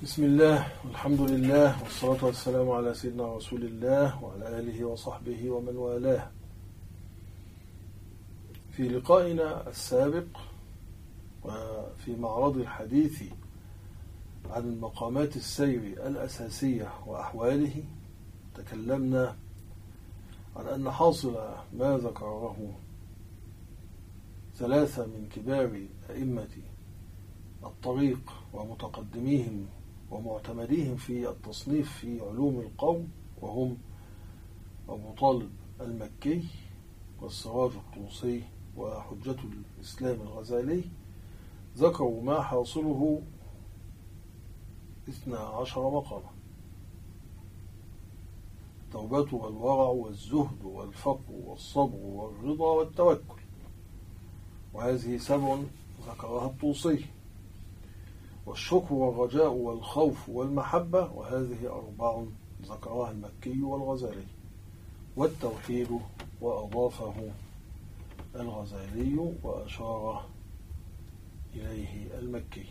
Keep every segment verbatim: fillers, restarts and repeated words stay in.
بسم الله والحمد لله والصلاة والسلام على سيدنا رسول الله وعلى آله وصحبه ومن والاه. في لقائنا السابق وفي معرض الحديث عن المقامات السير الأساسية وأحواله تكلمنا عن أن حاصل ما ذكره ثلاثة من كبار أئمة الطريق ومتقدميهم ومعتمديهم في التصنيف في علوم القوم، وهم أبو طالب المكي والسراج الطوسي وحجة الإسلام الغزالي. ذكروا ما حاصله اثنا عشر مقاما: التوبة والورع والزهد والفقر والصبر والرضا والتوكل، وهذه سبع ذكرها الطوسي، والشكر والرجاء والخوف والمحبة، وهذه أربع ذكرها المكي والغزالي، والتوحيد وأضافه الغزالي وأشار إليه المكي.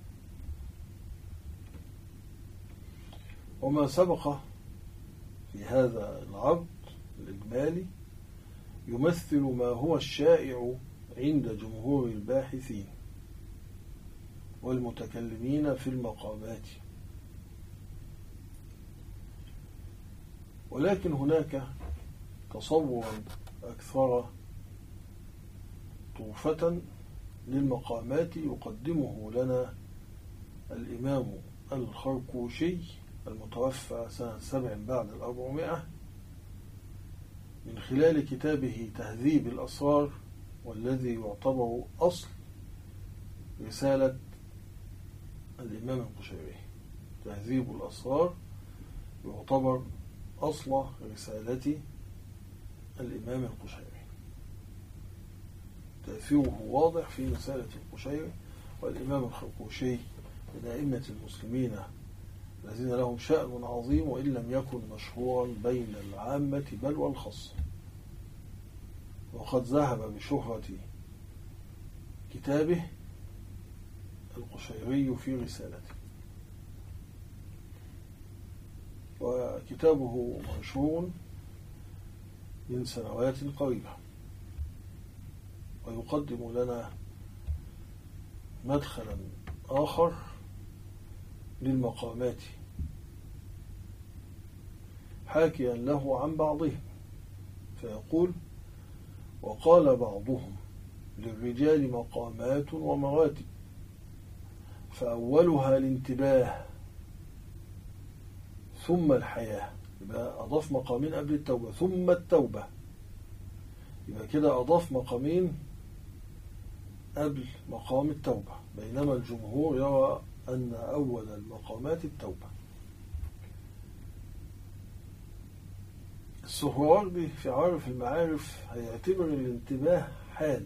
وما سبق في هذا العرض الإجمالي يمثل ما هو الشائع عند جمهور الباحثين والمتكلمين في المقامات، ولكن هناك تصورا أكثر طوفة للمقامات يقدمه لنا الإمام الخرقوشي المتوفى سنة سبع بعد الأربعمائة من خلال كتابه تهذيب الأسرار، والذي يعتبر أصل رسالة الإمام القشيري. تهذيب الأسرار يعتبر أصل رسالة الإمام القشيري، تأثيره واضح في رسالة القشيري. والإمام الخرقوشي من أئمة المسلمين الذين لهم شأن عظيم، وإن لم يكن مشهورا بين العامة بل والخاصة، وقد ذهب بشهرة كتابه القشيري في رسالته، وكتابه منشور من سنوات قريبة، ويقدم لنا مدخلا آخر للمقامات حاكيا له عن بعضهم، فيقول: وقال بعضهم للرجال مقامات ومراتب، فأولها الانتباه ثم الحياة. يبقى أضاف مقامين قبل التوبة، ثم التوبة، يبقى كده أضاف مقامين قبل مقام التوبة، بينما الجمهور يرى أن أول المقامات التوبة. السهروردي في عارف المعارف هيعتبر الانتباه حال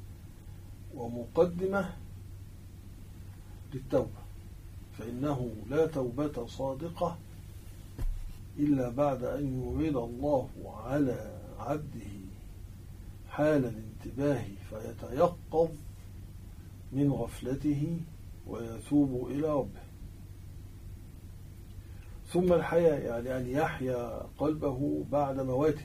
ومقدمة للتوبة، فإنه لا توبة صادقة إلا بعد أن يريد الله على عبده حال الانتباه فيتيقظ من غفلته ويتوب إلى ربه. ثم الحياة، يعني أن يحيا قلبه بعد مواته،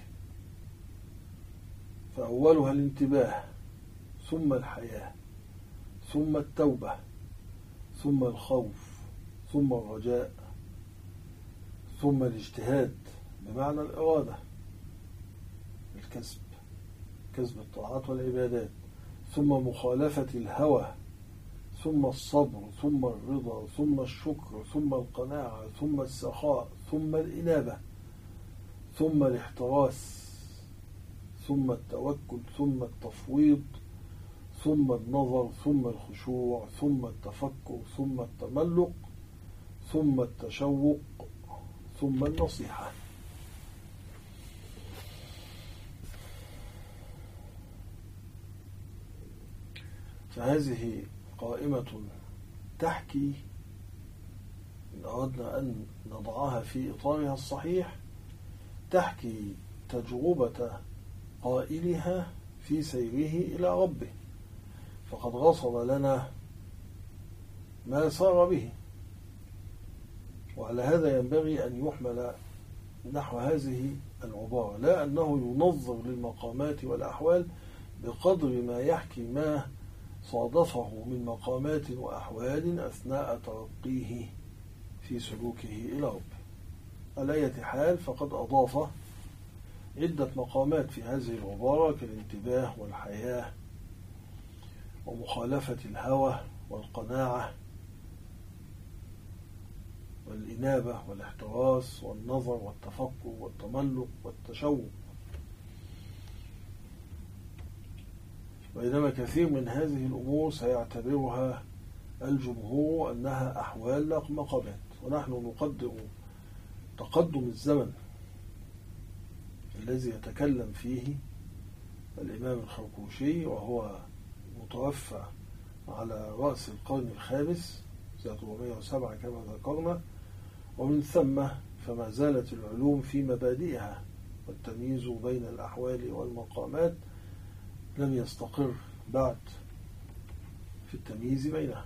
فأولها الانتباه ثم الحياة ثم التوبة ثم الخوف ثم الرجاء ثم الاجتهاد بمعنى الإرادة، الكسب، كسب الطاعات والعبادات، ثم مخالفة الهوى، ثم الصبر، ثم الرضا، ثم الشكر، ثم القناعة، ثم السخاء، ثم الإنابة، ثم الاحتراس، ثم التوكل، ثم التفويض، ثم النظر، ثم الخشوع، ثم التفكر، ثم التملق، ثم التشوق، ثم النصيحة. فهذه قائمة تحكي، إن أردنا أن نضعها في إطارها الصحيح، تحكي تجربة قائلها في سيره إلى ربه، فقد رصد لنا ما سار به وعلى هذا ينبغي أن يحمل نحو هذه العبارة، لا أنه ينظر للمقامات والأحوال بقدر ما يحكي ما صادفه من مقامات وأحوال أثناء ترقيه في سلوكه إلى ربه. على أية حال فقد أضاف عدة مقامات في هذه العبارة كالانتباه والحياة ومخالفة الهوى والقناعة والإنابة والاحتراس والنظر والتفكر والتملق والتشوق. بينما كثير من هذه الأمور سيعتبرها الجمهور أنها أحوال لا مقامات، ونحن نقدر تقدم الزمن الذي يتكلم فيه الإمام الخرقوشي، وهو متوفى على رأس القرن الخامس سنة أربعمائة وسبعة كما ذكرنا، ومن ثم فما زالت العلوم في مبادئها، والتمييز بين الأحوال والمقامات لم يستقر بعد في التمييز بينها.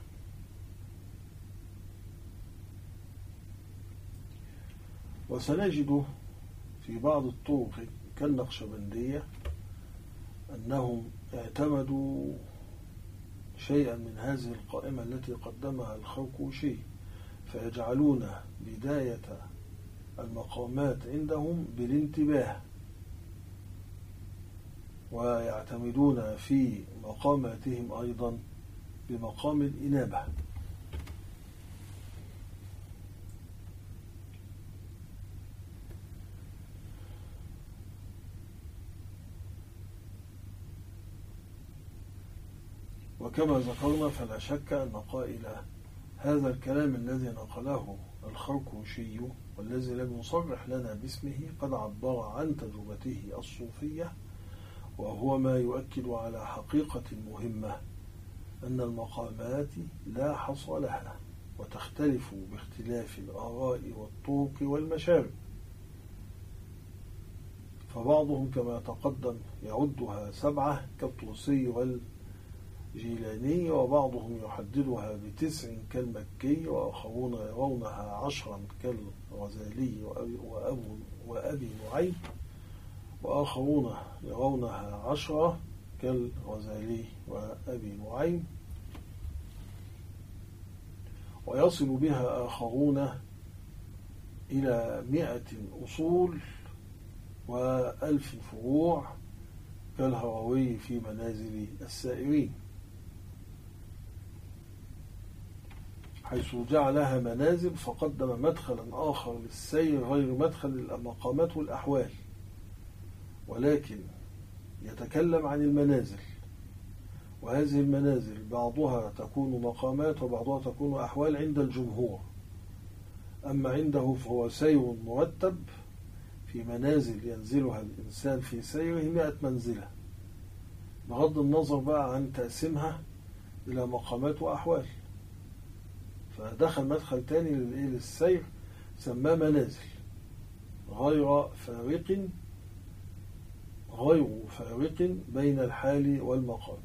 وسنجد في بعض الطرق كالنقشبندية أنهم اعتمدوا شيئا من هذه القائمة التي قدمها الخرقوشي، فيجعلون بداية المقامات عندهم بالانتباه، ويعتمدون في مقاماتهم أيضا بمقام الإنابة. وكما ذكرنا فلا شك أن قائل هذا الكلام الذي نقله الخرقوشي والذي لم يصرح لنا باسمه قد عبر عن تجربته الصوفية، وهو ما يؤكد على حقيقة مهمة، أن المقامات لا حصر لها وتختلف باختلاف الآراء والطرق والمشارب، فبعضهم كما تقدم يعدها سبعة كالطوسي والجيلاني، وبعضهم يحددها بتسع كالمكي، وآخرون يرونها عشرا كالغزالي وأبي نعيم، وآخرون يرونها عشرة كالغزالي وأبي نعيم، ويصل بها آخرون إلى مئة أصول وألف فروع كالهروي في منازل السائرين، حيث جعلها منازل فقدم مدخلا آخر للسير غير مدخل المقامات والأحوال، ولكن يتكلم عن المنازل، وهذه المنازل بعضها تكون مقامات وبعضها تكون أحوال عند الجمهور. أما عنده فهو سير مرتب في منازل ينزلها الإنسان في سيره مئة منزلة، بغض النظر بقى عن تقسيمها إلى مقامات وأحوال، فدخل مدخل تاني للسير سماه منازل غير فارق غير فارق بين الحال والمقام،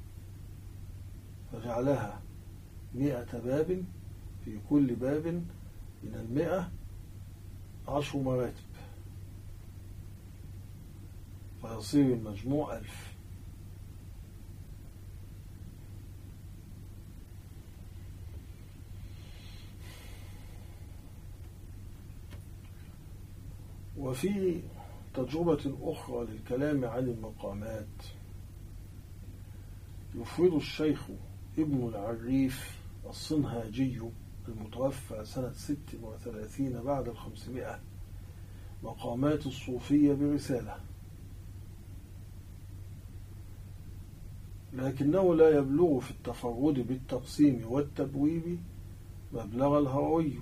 فجعلها مئة باب، في كل باب من المئة عشر مراتب، فيصير المجموع ألف. وفي تجربة أخرى للكلام عن المقامات يفرد الشيخ ابن العريف الصنهاجي المتوفى سنة ست وثلاثين بعد الخمسمائة مقامات الصوفية برسالة، لكنه لا يبلغ في التفرد بالتقسيم والتبويب مبلغ الهروي،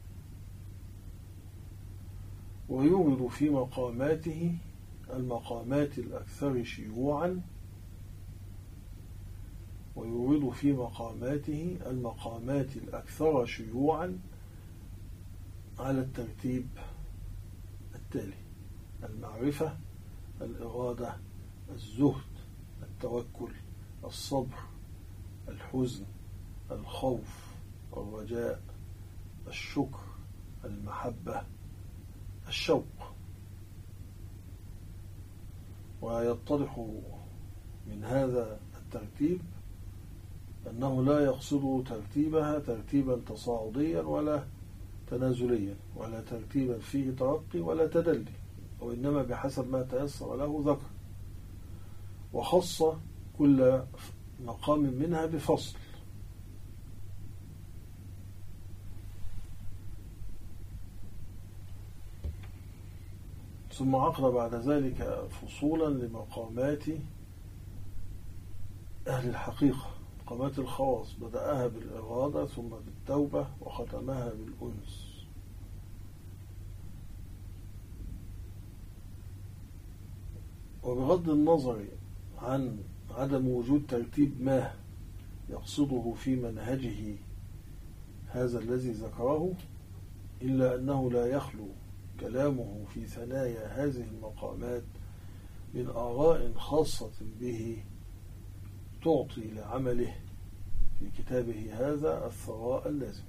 ويورد في مقاماته المقامات الأكثر شيوعا ويورد في مقاماته المقامات الأكثر شيوعا على الترتيب التالي: المعرفة، الإرادة، الزهد، التوكل، الصبر، الحزن، الخوف، الرجاء، الشكر، المحبة الشوق. ويتضح من هذا الترتيب أنه لا يقصد ترتيبها ترتيبا تصاعديا ولا تنازليا ولا ترتيبا فيه ترقي ولا تدلي، وإنما بحسب ما تيسر له ذكر، وخص كل مقام منها بفصل. ثم عقد بعد ذلك فصولا لمقامات أهل الحقيقة، مقامات الخواص، بدأها بالإرادة ثم بالتوبة وختمها بالأنس. وبغض النظر عن عدم وجود ترتيب ما يقصده في منهجه هذا الذي ذكره، إلا أنه لا يخلو كلامه في ثنايا هذه المقامات من آراء خاصة به تعطي لعمله في كتابه هذا الثراء اللازم.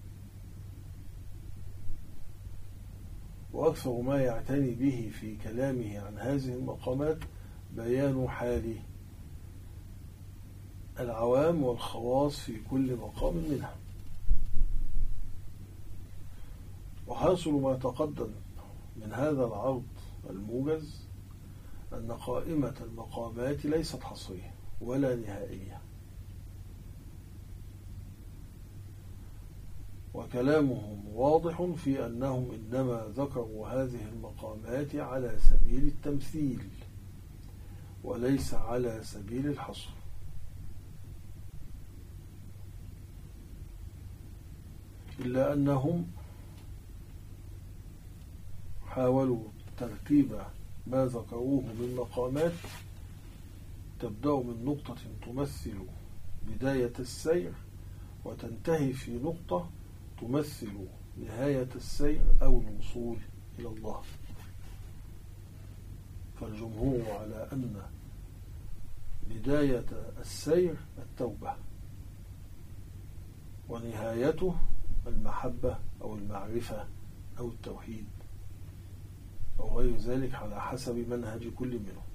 وأكثر ما يعتني به في كلامه عن هذه المقامات بيان حال العوام والخواص في كل مقام منها. وحاصل ما تقدم من هذا العرض الموجز أن قائمة المقامات ليست حصرية ولا نهائية، وكلامهم واضح في أنهم إنما ذكروا هذه المقامات على سبيل التمثيل وليس على سبيل الحصر. إلا أنهم حاولوا ترتيب ما ذكروه من مقامات تبدأ من نقطة تمثل بداية السير وتنتهي في نقطة تمثل نهاية السير أو الوصول إلى الله. فالجمهور على أن بداية السير التوبة ونهايته المحبة أو المعرفة أو التوحيد أو غير ذلك على حسب منهج كل منهم.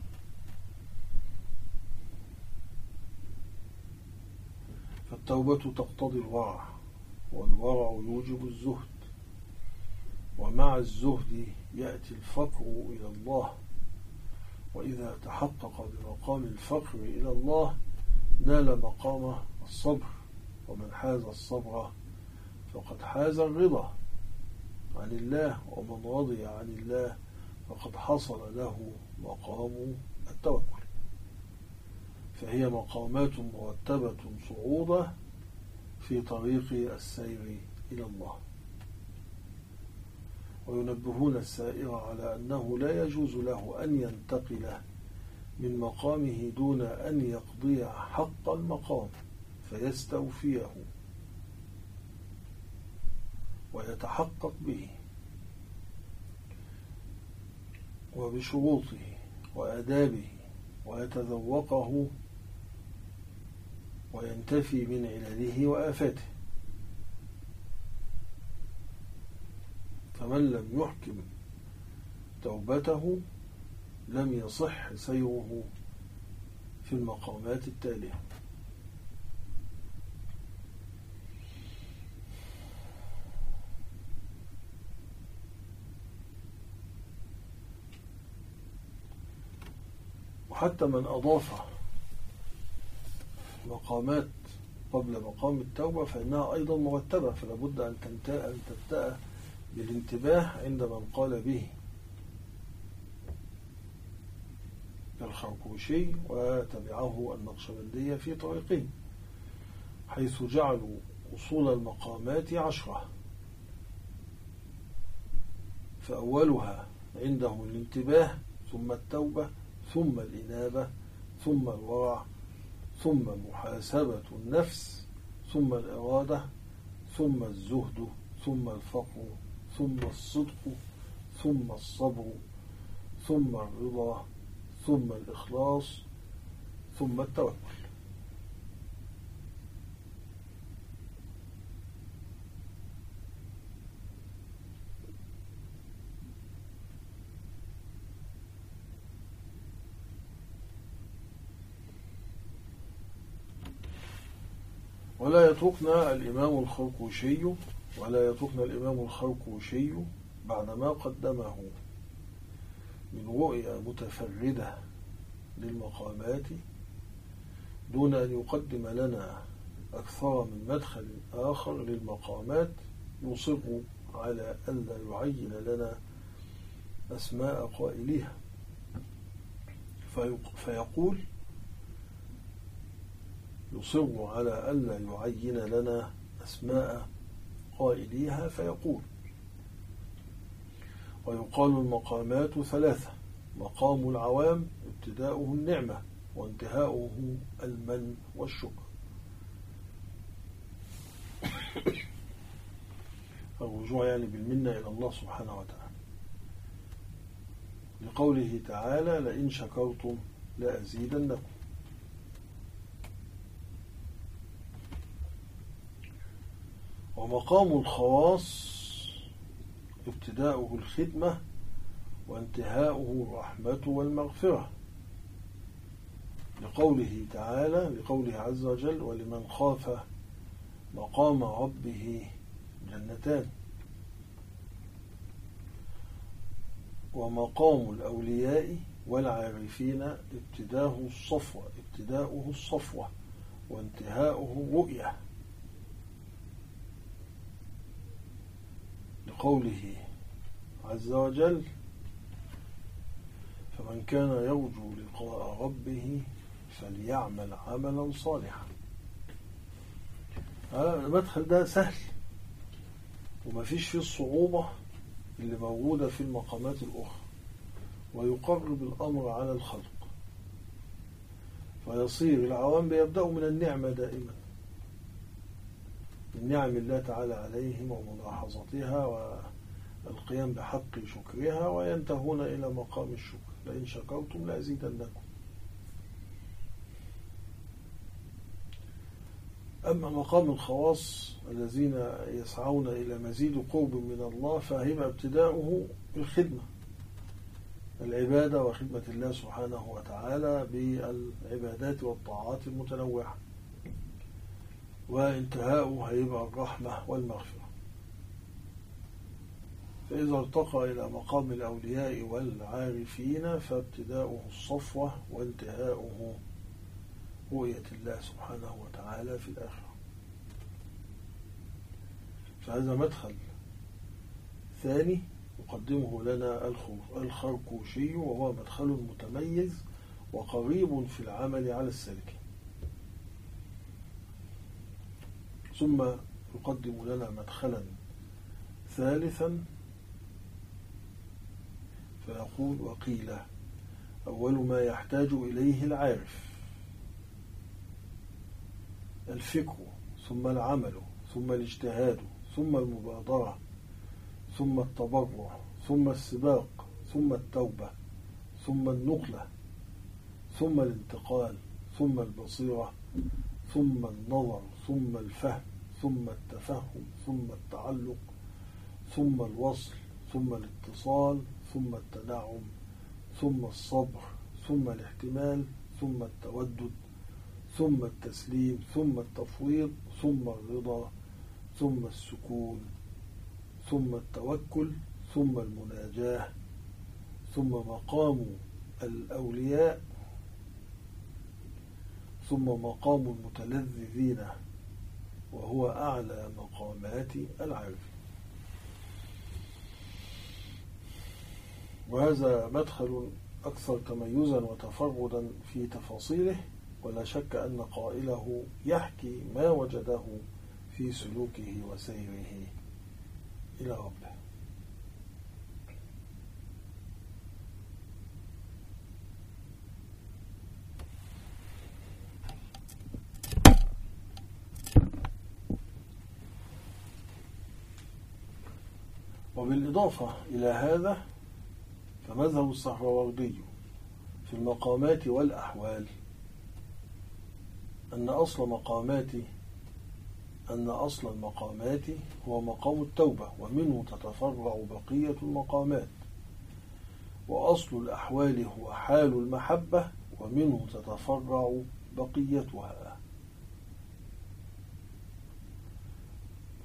فالتوبة تقتضي الورع، والورع يوجب الزهد، ومع الزهد يأتي الفقر إلى الله. وإذا تحقق بمقام الفقر إلى الله نال مقام الصبر، ومن حاز الصبر فقد حاز الرضا عن الله، ومن رضي عن الله فقد حصل له مقام التوكل. فهي مقامات مرتبة صعودة في طريق السير إلى الله. وينبهون السائر على أنه لا يجوز له أن ينتقل من مقامه دون أن يقضي حق المقام فيستوفيه ويتحقق به وبشروطه وآدابه ويتذوقه وينتفي من علله وآفاته. فمن لم يحكم توبته لم يصح سيره في المقامات التالية. وحتى من أضاف مقامات قبل مقام التوبة فإنها أيضا مرتبة، فلا بد أن تبدأ بالانتباه عند من قال به كالخرقوشي وتبعه النقشبندية في طريقين، حيث جعلوا أصول المقامات عشرة، فأولها عندهم الانتباه، ثم التوبة، ثم الإنابة، ثم الورع، ثم محاسبة النفس، ثم الإرادة، ثم الزهد، ثم الفقر، ثم الصدق، ثم الصبر، ثم الرضا، ثم الإخلاص، ثم التوكل. ولا يتركنا الإمام الخرقوشي ولا يتركنا الإمام الخرقوشي بعدما قدمه من رؤية متفردة للمقامات دون أن يقدم لنا أكثر من مدخل آخر للمقامات، يصر على ألا يعين لنا أسماء قائليها، فيقول يصر على ألا يعين لنا أسماء قائليها فيقول: ويقال المقامات ثلاثة: مقام العوام ابتداؤه النعمة وانتهاؤه المن والشكر. الرجوع يعني بالمنة إلى الله سبحانه وتعالى، لقوله تعالى: لئن شكرتم لأزيدنكم. ومقام الخواص ابتداؤه الخدمة وانتهاؤه الرحمة والمغفرة، لقوله تعالى لقوله عز وجل: ولمن خاف مقام ربه جنتان. ومقام الأولياء والعارفين ابتداؤه الصفوة ابتداؤه الصفوة وانتهاؤه رؤية، لقوله عز وجل: فمن كان يرجو لقاء ربه فليعمل عملا صالحا. المدخل ده سهل وما فيش فيه الصعوبة اللي موجودة في المقامات الأخرى، ويقرب الأمر على الخلق، فيصير العوام بيبدأوا من النعمة دائما، من نعم الله تعالى عليهم وملاحظتها والقيام بحق شكرها، وينتهون إلى مقام الشكر: لئن شكرتم لأزيدنكم. أما مقام الخواص الذين يسعون إلى مزيد قرب من الله فهيبقى ابتداؤه الخدمة، العبادة وخدمة الله سبحانه وتعالى بالعبادات والطاعات المتنوعة، وانتهاؤه هيبقى الرحمة والمغفرة. فإذا ارتقى إلى مقام الأولياء والعارفين فابتداؤه الصفوة وانتهاؤه رؤية الله سبحانه وتعالى في الآخرة. فهذا مدخل ثاني يقدمه لنا الخرقوشي، وهو مدخل متميز وقريب في العمل على السالكين. ثم يقدم لنا مدخلا ثالثا فيقول: وقيل أول ما يحتاج إليه العارف الفكر، ثم العمل، ثم الاجتهاد، ثم المبادرة، ثم التبرع، ثم السباق، ثم التوبة، ثم النقلة، ثم الانتقال، ثم البصيرة، ثم النظر، ثم الفهم، ثم التفهم، ثم التعلق، ثم الوصل، ثم الاتصال، ثم التنعم، ثم الصبر، ثم الاحتمال، ثم التودد، ثم التسليم، ثم التفويض، ثم الرضا، ثم السكون، ثم التوكل، ثم المناجاة، ثم مقام الأولياء، ثم مقام المتلذذين، وهو أعلى مقامات العارف. وهذا مدخل أكثر تميزا وتفردا في تفاصيله، ولا شك أن قائله يحكي ما وجده في سلوكه وسيره إلى ربه. وبالإضافة إلى هذا فمذهب السهروردي في المقامات والأحوال أن أصل مقامات أن أصل المقامات هو مقام التوبة، ومنه تتفرع بقية المقامات، وأصل الأحوال هو حال المحبة، ومنه تتفرع بقيتها.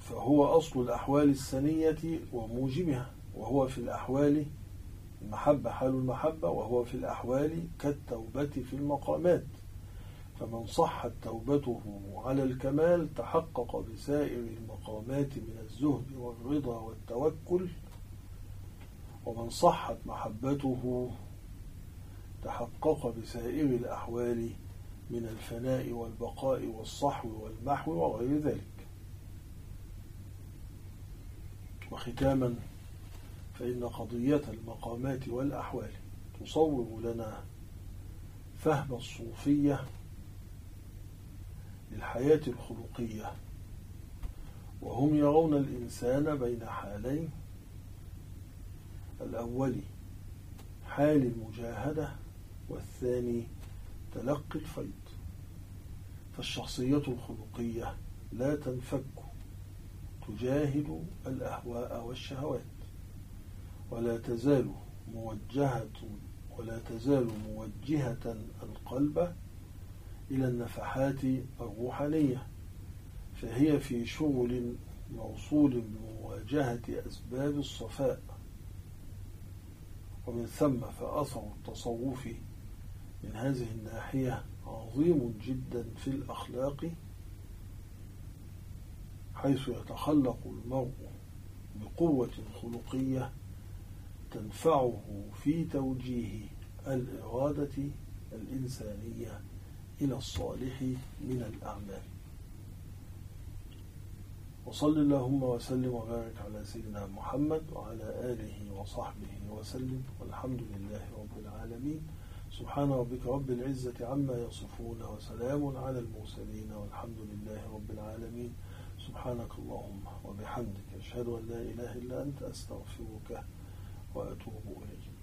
فهو أصل الأحوال السنية وموجبها، وهو في الأحوال المحبة حال المحبة، وهو في الأحوال كالتوبة في المقامات. فمن صحت توبته على الكمال تحقق بسائر المقامات من الزهد والرضا والتوكل، ومن صحت محبته تحقق بسائر الأحوال من الفناء والبقاء والصحو والمحو وغير ذلك. وختاما، فإن قضية المقامات والأحوال تصور لنا فهم الصوفية للحياة الخلقية، وهم يرون الإنسان بين حالين: الأول حال المجاهدة، والثاني تلقي الفيض. فالشخصية الخلقية لا تنفك، تجاهد الأهواء والشهوات، ولا تزال موجهة ولا تزال موجهة القلب إلى النفحات الروحانية، فهي في شغل موصول بمواجهة أسباب الصفاء. ومن ثم فأثر التصوف من هذه الناحية عظيم جدا في الأخلاق، حيث يتخلق المرء بقوة خلقية تنفعه في توجيه الإرادة الإنسانية إلى الصالح من الأعمال. وصل اللهم وسلم وبارك على سيدنا محمد وعلى آله وصحبه وسلم، والحمد لله رب العالمين. سبحان ربك رب العزة عما يصفون، وسلام على المرسلين، والحمد لله رب العالمين. سبحانك اللهم وبحمدك، أشهد أن لا إله إلا أنت، أستغفرك وأتوب إليك.